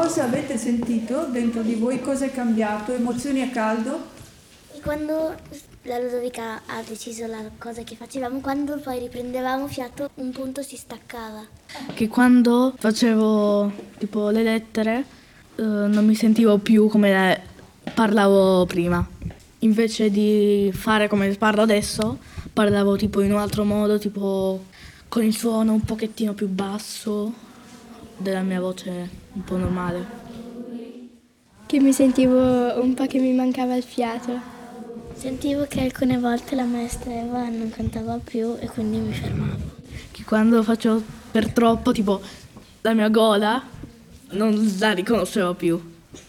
cosa avete sentito dentro di voi? Cosa è cambiato? Emozioni a caldo? Quando la Ludovica ha deciso la cosa che facevamo, quando poi riprendevamo fiato, un punto si staccava. Che quando facevo tipo le lettere non mi sentivo più come parlavo prima. Invece di fare come parlo adesso, parlavo tipo in un altro modo, tipo con il suono un pochettino più basso della mia voce un po' normale. Che mi sentivo un po' che mi mancava il fiato. Sentivo che alcune volte la maestra Eva non cantava più e quindi mi fermavo. Che quando faccio per troppo, tipo la mia gola, non la riconoscevo più.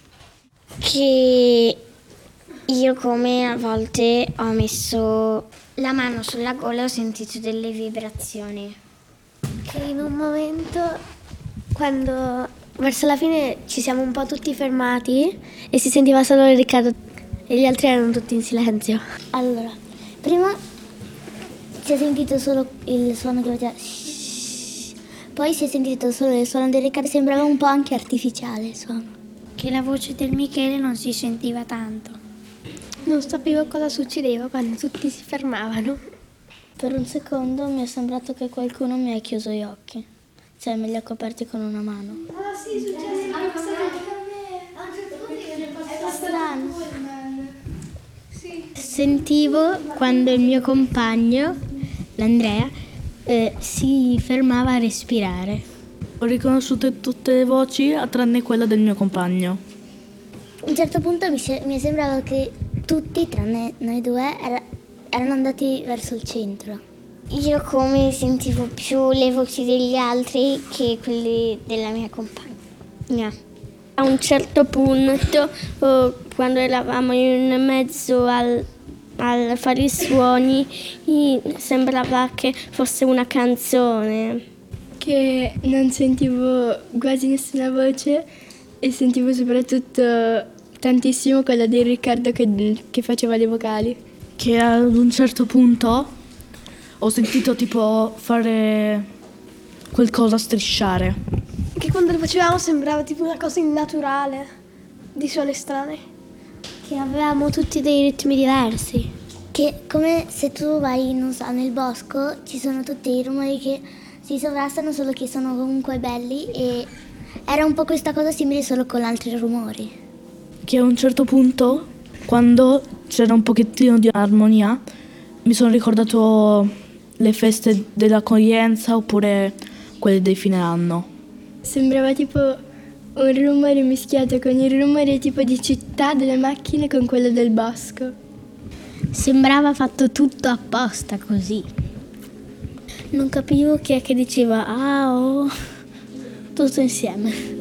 Che io come a volte ho messo la mano sulla gola e ho sentito delle vibrazioni. Che in un momento, quando verso la fine ci siamo un po' tutti fermati e si sentiva solo Riccardo e gli altri erano tutti in silenzio. Allora, prima si è sentito solo il suono che faceva shhh. Poi si è sentito solo il suono di Riccardo, sembrava un po' anche artificiale il suono. Che la voce del Michele non si sentiva tanto. Non sapevo cosa succedeva quando tutti si fermavano. Per un secondo mi è sembrato che qualcuno mi ha chiuso gli occhi. Cioè me li ha coperti con una mano. Ah sì, succede anche a me. A un certo punto è strano. Sentivo quando il mio compagno, l'Andrea, si fermava a respirare. Ho riconosciuto tutte le voci tranne quella del mio compagno. A un certo punto mi sembrava che tutti, tranne noi due, erano andati verso il centro. Io come sentivo più le voci degli altri che quelle della mia compagna. A un certo punto, quando eravamo in mezzo al fare i suoni, sembrava che fosse una canzone. Che non sentivo quasi nessuna voce e sentivo soprattutto tantissimo quella di Riccardo che faceva le vocali. Che ad un certo punto ho sentito tipo fare qualcosa strisciare. Che quando lo facevamo sembrava tipo una cosa innaturale, di suoni strani. Che avevamo tutti dei ritmi diversi. Che come se tu vai, non so, nel bosco, ci sono tutti i rumori che si sovrastano, solo che sono comunque belli, e era un po' questa cosa simile solo con altri rumori. Che a un certo punto, quando c'era un pochettino di armonia, mi sono ricordato le feste dell'accoglienza oppure quelle del fine anno. Sembrava tipo un rumore mischiato con il rumore tipo di città delle macchine con quello del bosco. Sembrava fatto tutto apposta così. Non capivo chi è che diceva "ah, oh", tutto insieme.